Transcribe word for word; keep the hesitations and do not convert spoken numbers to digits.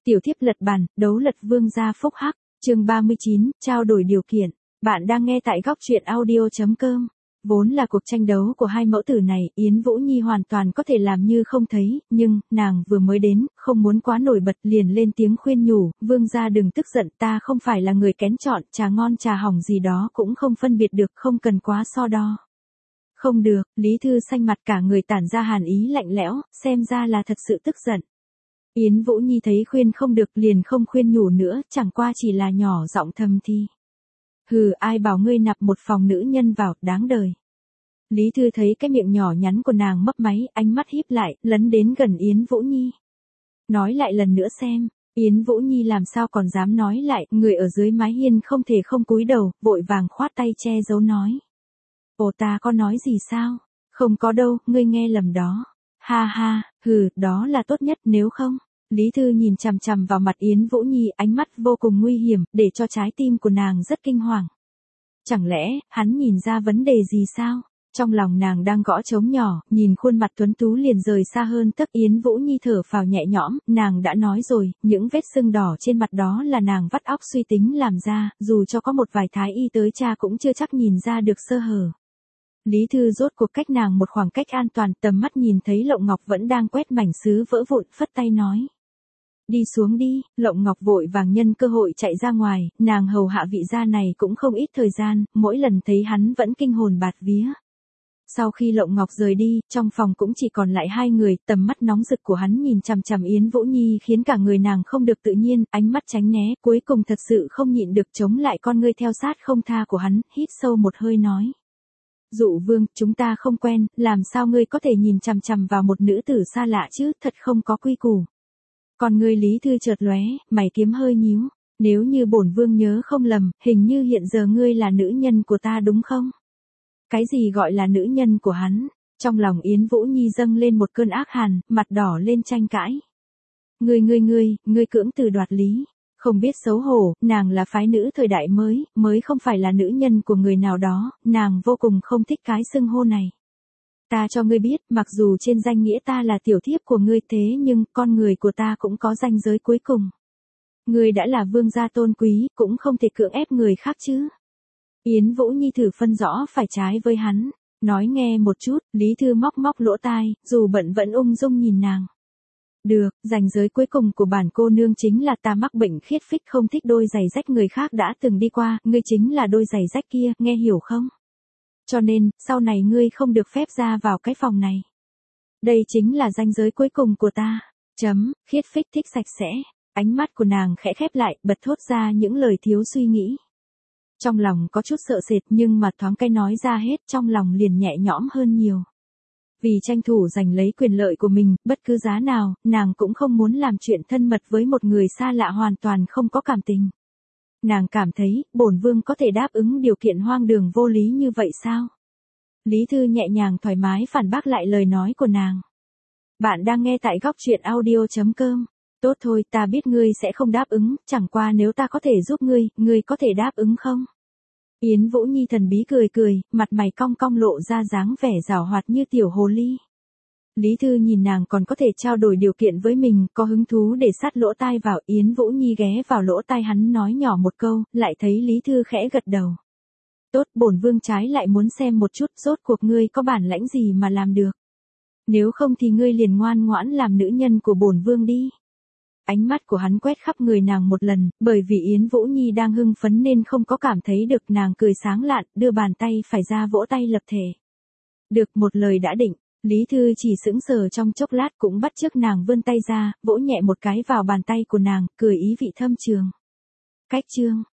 Tiểu thiếp lật bàn, đấu lật vương gia phúc hắc, chương ba mươi chín, trao đổi điều kiện. Bạn đang nghe tại góc truyện audio chấm com. Vốn là cuộc tranh đấu của hai mẫu tử này, Yến Vũ Nhi hoàn toàn có thể làm như không thấy, nhưng, nàng vừa mới đến, không muốn quá nổi bật liền lên tiếng khuyên nhủ, vương gia đừng tức giận, ta không phải là người kén chọn, trà ngon trà hỏng gì đó cũng không phân biệt được, không cần quá so đo. Không được, Lý Thư xanh mặt cả người tản ra hàn ý lạnh lẽo, xem ra là thật sự tức giận. Yến Vũ Nhi thấy khuyên không được liền không khuyên nhủ nữa, chẳng qua chỉ là nhỏ giọng thầm thì. Hừ, ai bảo ngươi nạp một phòng nữ nhân vào, đáng đời. Lý Thư thấy cái miệng nhỏ nhắn của nàng mấp máy, ánh mắt híp lại, lấn đến gần Yến Vũ Nhi. Nói lại lần nữa xem, Yến Vũ Nhi làm sao còn dám nói lại, người ở dưới mái hiên không thể không cúi đầu, vội vàng khoát tay che giấu nói. Ồ, ta có nói gì sao? Không có đâu, ngươi nghe lầm đó. Ha ha, hừ, đó là tốt nhất, nếu không. Lý Thư nhìn chằm chằm vào mặt Yến Vũ Nhi, ánh mắt vô cùng nguy hiểm, để cho trái tim của nàng rất kinh hoàng. Chẳng lẽ, hắn nhìn ra vấn đề gì sao? Trong lòng nàng đang gõ trống nhỏ, nhìn khuôn mặt tuấn tú liền rời xa hơn tấc. Yến Vũ Nhi thở phào nhẹ nhõm, nàng đã nói rồi, những vết sưng đỏ trên mặt đó là nàng vắt óc suy tính làm ra, dù cho có một vài thái y tới cha cũng chưa chắc nhìn ra được sơ hở. Lý Thư rốt cuộc cách nàng một khoảng cách an toàn, tầm mắt nhìn thấy Lộng Ngọc vẫn đang quét mảnh sứ vỡ vụn, phất tay nói. Đi xuống đi, Lộng Ngọc vội vàng nhân cơ hội chạy ra ngoài, nàng hầu hạ vị gia này cũng không ít thời gian, mỗi lần thấy hắn vẫn kinh hồn bạt vía. Sau khi Lộng Ngọc rời đi, trong phòng cũng chỉ còn lại hai người, tầm mắt nóng rực của hắn nhìn chằm chằm Yến Vũ Nhi khiến cả người nàng không được tự nhiên, ánh mắt tránh né, cuối cùng thật sự không nhịn được chống lại con ngươi theo sát không tha của hắn, hít sâu một hơi nói. Dụ vương, chúng ta không quen, làm sao ngươi có thể nhìn chằm chằm vào một nữ tử xa lạ chứ, thật không có quy củ. Còn ngươi Lý Thư chợt lóe, mày kiếm hơi nhíu, nếu như bổn vương nhớ không lầm, hình như hiện giờ ngươi là nữ nhân của ta đúng không? Cái gì gọi là nữ nhân của hắn? Trong lòng Yến Vũ Nhi dâng lên một cơn ác hàn, mặt đỏ lên tranh cãi. Ngươi ngươi ngươi, ngươi cưỡng từ đoạt lý. Không biết xấu hổ, nàng là phái nữ thời đại mới, mới không phải là nữ nhân của người nào đó, nàng vô cùng không thích cái xưng hô này. Ta cho ngươi biết, mặc dù trên danh nghĩa ta là tiểu thiếp của ngươi thế nhưng con người của ta cũng có ranh giới cuối cùng. Ngươi đã là vương gia tôn quý, cũng không thể cưỡng ép người khác chứ. Yến Vũ Nhi thử phân rõ phải trái với hắn, nói nghe một chút, Lý Thư móc móc lỗ tai, dù bận vẫn ung dung nhìn nàng. Được, ranh giới cuối cùng của bản cô nương chính là ta mắc bệnh khiết phích không thích đôi giày rách người khác đã từng đi qua, ngươi chính là đôi giày rách kia, nghe hiểu không? Cho nên, sau này ngươi không được phép ra vào cái phòng này. Đây chính là ranh giới cuối cùng của ta. Chấm, khiết phích thích sạch sẽ. Ánh mắt của nàng khẽ khép lại, bật thốt ra những lời thiếu suy nghĩ. Trong lòng có chút sợ sệt nhưng mà thoáng cái nói ra hết, trong lòng liền nhẹ nhõm hơn nhiều. Vì tranh thủ giành lấy quyền lợi của mình, bất cứ giá nào, nàng cũng không muốn làm chuyện thân mật với một người xa lạ hoàn toàn không có cảm tình. Nàng cảm thấy, bổn vương có thể đáp ứng điều kiện hoang đường vô lý như vậy sao? Lý Thư nhẹ nhàng thoải mái phản bác lại lời nói của nàng. Bạn đang nghe tại góc truyện audio chấm com. Tốt thôi, ta biết ngươi sẽ không đáp ứng, chẳng qua nếu ta có thể giúp ngươi, ngươi có thể đáp ứng không? Yến Vũ Nhi thần bí cười cười, mặt mày cong cong lộ ra dáng vẻ giảo hoạt như tiểu hồ ly. Lý Thư nhìn nàng còn có thể trao đổi điều kiện với mình, có hứng thú để sát lỗ tai vào. Yến Vũ Nhi ghé vào lỗ tai hắn nói nhỏ một câu, lại thấy Lý Thư khẽ gật đầu. Tốt, bổn vương trái lại muốn xem một chút, rốt cuộc ngươi có bản lãnh gì mà làm được. Nếu không thì ngươi liền ngoan ngoãn làm nữ nhân của bổn vương đi. Ánh mắt của hắn quét khắp người nàng một lần, bởi vì Yến Vũ Nhi đang hưng phấn nên không có cảm thấy được, nàng cười sáng lạn, đưa bàn tay phải ra vỗ tay lập thể. Được, một lời đã định, Lý Thư chỉ sững sờ trong chốc lát cũng bắt chước nàng vươn tay ra, vỗ nhẹ một cái vào bàn tay của nàng, cười ý vị thâm trường. Cách chương,